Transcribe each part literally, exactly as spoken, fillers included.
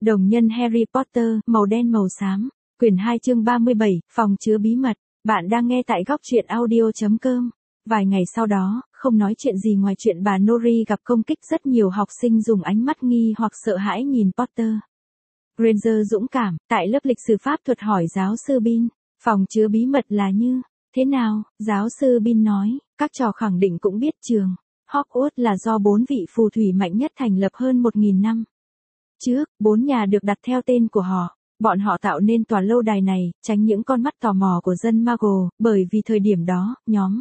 Đồng nhân Harry Potter, màu đen màu xám, quyển hai chương ba mươi bảy, phòng chứa bí mật. Bạn đang nghe tại góc truyện audio chấm com. Vài ngày sau đó, không nói chuyện gì ngoài chuyện bà Nori gặp công kích, rất nhiều học sinh dùng ánh mắt nghi hoặc sợ hãi nhìn Potter. Granger dũng cảm, tại lớp lịch sử pháp thuật hỏi giáo sư Bean, phòng chứa bí mật là như thế nào? Giáo sư Bean nói, các trò khẳng định cũng biết trường Hogwarts là do bốn vị phù thủy mạnh nhất thành lập hơn một nghìn năm trước, bốn nhà được đặt theo tên của họ. Bọn họ tạo nên tòa lâu đài này, tránh những con mắt tò mò của dân Muggle, bởi vì thời điểm đó, nhóm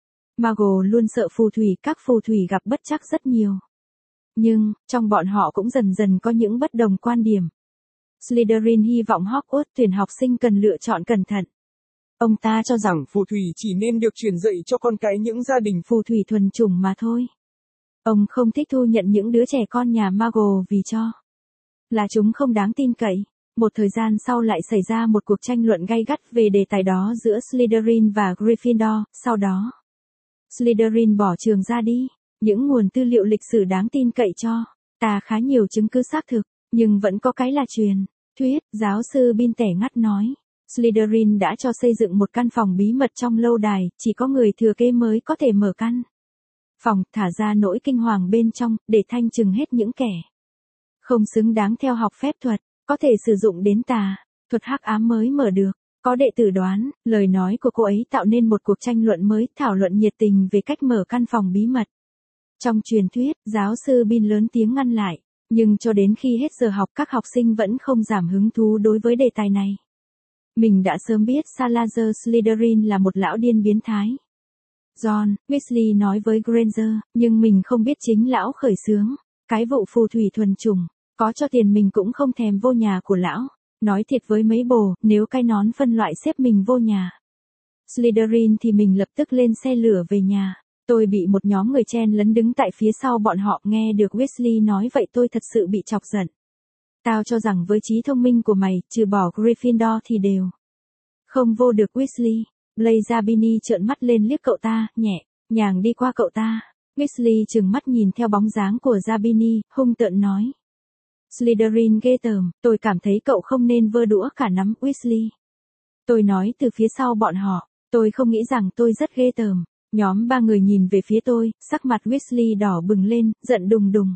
Muggle luôn sợ phù thủy, các phù thủy gặp bất trắc rất nhiều. Nhưng, trong bọn họ cũng dần dần có những bất đồng quan điểm. Slytherin hy vọng Hogwarts tuyển học sinh cần lựa chọn cẩn thận. Ông ta cho rằng phù thủy chỉ nên được truyền dạy cho con cái những gia đình phù thủy thuần chủng mà thôi. Ông không thích thu nhận những đứa trẻ con nhà Muggle vì cho là chúng không đáng tin cậy. Một thời gian sau lại xảy ra một cuộc tranh luận gay gắt về đề tài đó giữa Slytherin và Gryffindor, sau đó Slytherin bỏ trường ra đi. Những nguồn tư liệu lịch sử đáng tin cậy cho ta khá nhiều chứng cứ xác thực, nhưng vẫn có cái là truyền thuyết, giáo sư Bean tẻ ngắt nói. Slytherin đã cho xây dựng một căn phòng bí mật trong lâu đài, chỉ có người thừa kế mới có thể mở căn phòng, thả ra nỗi kinh hoàng bên trong, để thanh trừng hết những kẻ không xứng đáng theo học phép thuật, có thể sử dụng đến tà thuật hắc ám mới mở được. Có đệ tử đoán, lời nói của cô ấy tạo nên một cuộc tranh luận mới, thảo luận nhiệt tình về cách mở căn phòng bí mật. Trong truyền thuyết, giáo sư Bean lớn tiếng ngăn lại, nhưng cho đến khi hết giờ học các học sinh vẫn không giảm hứng thú đối với đề tài này. Mình đã sớm biết Salazar Slytherin là một lão điên biến thái. John Weasley nói với Granger, nhưng mình không biết chính lão khởi xướng cái vụ phù thủy thuần chủng, có cho tiền mình cũng không thèm vô nhà của lão. Nói thiệt với mấy bồ, nếu cái nón phân loại xếp mình vô nhà Slytherin thì mình lập tức lên xe lửa về nhà. Tôi bị một nhóm người chen lấn đứng tại phía sau bọn họ, nghe được Weasley nói vậy tôi thật sự bị chọc giận. Tao cho rằng với trí thông minh của mày, trừ bỏ Gryffindor thì đều không vô được Weasley. Blaise Zabini trợn mắt lên liếc cậu ta, nhẹ nhàng đi qua cậu ta. Weasley trừng mắt nhìn theo bóng dáng của Zabini, hung tợn nói. Slytherin ghê tởm, tôi cảm thấy cậu không nên vơ đũa cả nắm, Weasley. Tôi nói từ phía sau bọn họ, tôi không nghĩ rằng tôi rất ghê tởm. Nhóm ba người nhìn về phía tôi, sắc mặt Weasley đỏ bừng lên, giận đùng đùng.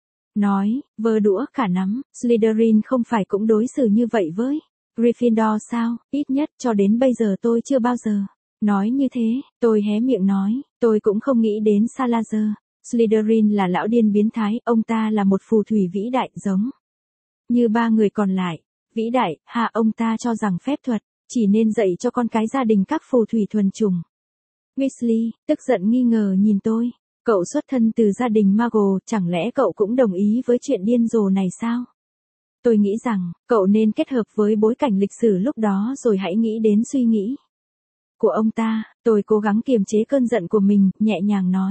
Nói, vơ đũa cả nắm, Slytherin không phải cũng đối xử như vậy với Gryffindor sao? Ít nhất cho đến bây giờ tôi chưa bao giờ nói như thế. Tôi hé miệng nói, tôi cũng không nghĩ đến Salazar Slytherin là lão điên biến thái, ông ta là một phù thủy vĩ đại giống như ba người còn lại. Vĩ đại, hà, ông ta cho rằng phép thuật chỉ nên dạy cho con cái gia đình các phù thủy thuần chủng. Weasley, tức giận nghi ngờ nhìn tôi. Cậu xuất thân từ gia đình Muggle, chẳng lẽ cậu cũng đồng ý với chuyện điên rồ này sao? Tôi nghĩ rằng, cậu nên kết hợp với bối cảnh lịch sử lúc đó rồi hãy nghĩ đến suy nghĩ của ông ta. Tôi cố gắng kiềm chế cơn giận của mình, nhẹ nhàng nói.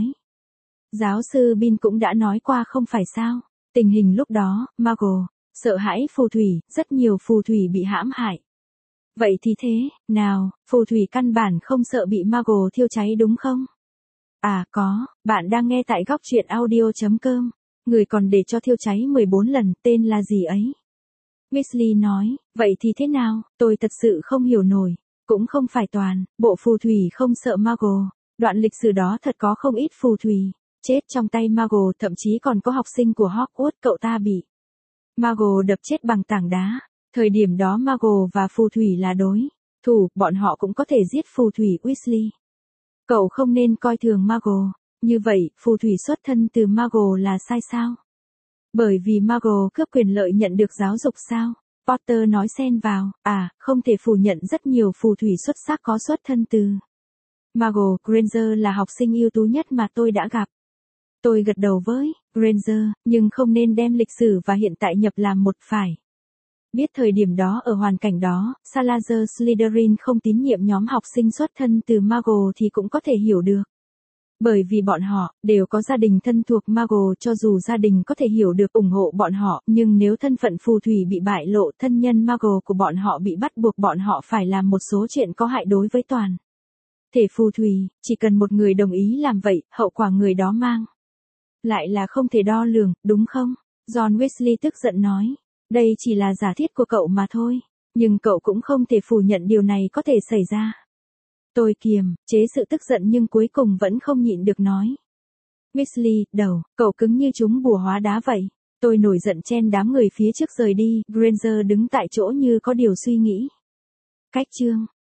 Giáo sư Bean cũng đã nói qua không phải sao? Tình hình lúc đó, Muggle sợ hãi phù thủy, rất nhiều phù thủy bị hãm hại. Vậy thì thế nào, phù thủy căn bản không sợ bị Muggle thiêu cháy đúng không? À có, bạn đang nghe tại góc truyện audio chấm com. Người còn để cho thiêu cháy mười bốn lần, tên là gì ấy? Weasley nói, vậy thì thế nào, tôi thật sự không hiểu nổi. Cũng không phải toàn bộ phù thủy không sợ Muggle. Đoạn lịch sử đó thật có không ít phù thủy chết trong tay Muggle, thậm chí còn có học sinh của Hogwarts cậu ta bị Muggle đập chết bằng tảng đá. Thời điểm đó Muggle và phù thủy là đối thủ, bọn họ cũng có thể giết phù thủy. Weasley, cậu không nên coi thường Muggle. Như vậy, phù thủy xuất thân từ Muggle là sai sao? Bởi vì Muggle cướp quyền lợi nhận được giáo dục sao? Potter nói xen vào, à, không thể phủ nhận rất nhiều phù thủy xuất sắc có xuất thân từ Muggle. Granger là học sinh ưu tú nhất mà tôi đã gặp. Tôi gật đầu với Granger, nhưng không nên đem lịch sử và hiện tại nhập làm một phải. Biết thời điểm đó ở hoàn cảnh đó, Salazar Slytherin không tín nhiệm nhóm học sinh xuất thân từ Muggle thì cũng có thể hiểu được. Bởi vì bọn họ đều có gia đình thân thuộc Muggle, cho dù gia đình có thể hiểu được ủng hộ bọn họ, nhưng nếu thân phận phù thủy bị bại lộ, thân nhân Muggle của bọn họ bị bắt buộc bọn họ phải làm một số chuyện có hại đối với toàn thể phù thủy, chỉ cần một người đồng ý làm vậy, hậu quả người đó mang lại là không thể đo lường, đúng không? John Weasley tức giận nói. Đây chỉ là giả thiết của cậu mà thôi, nhưng cậu cũng không thể phủ nhận điều này có thể xảy ra. Tôi kiềm chế sự tức giận nhưng cuối cùng vẫn không nhịn được nói. Weasley, đầu, cậu cứng như chúng bùa hóa đá vậy. Tôi nổi giận chen đám người phía trước rời đi, Granger đứng tại chỗ như có điều suy nghĩ. Cách chương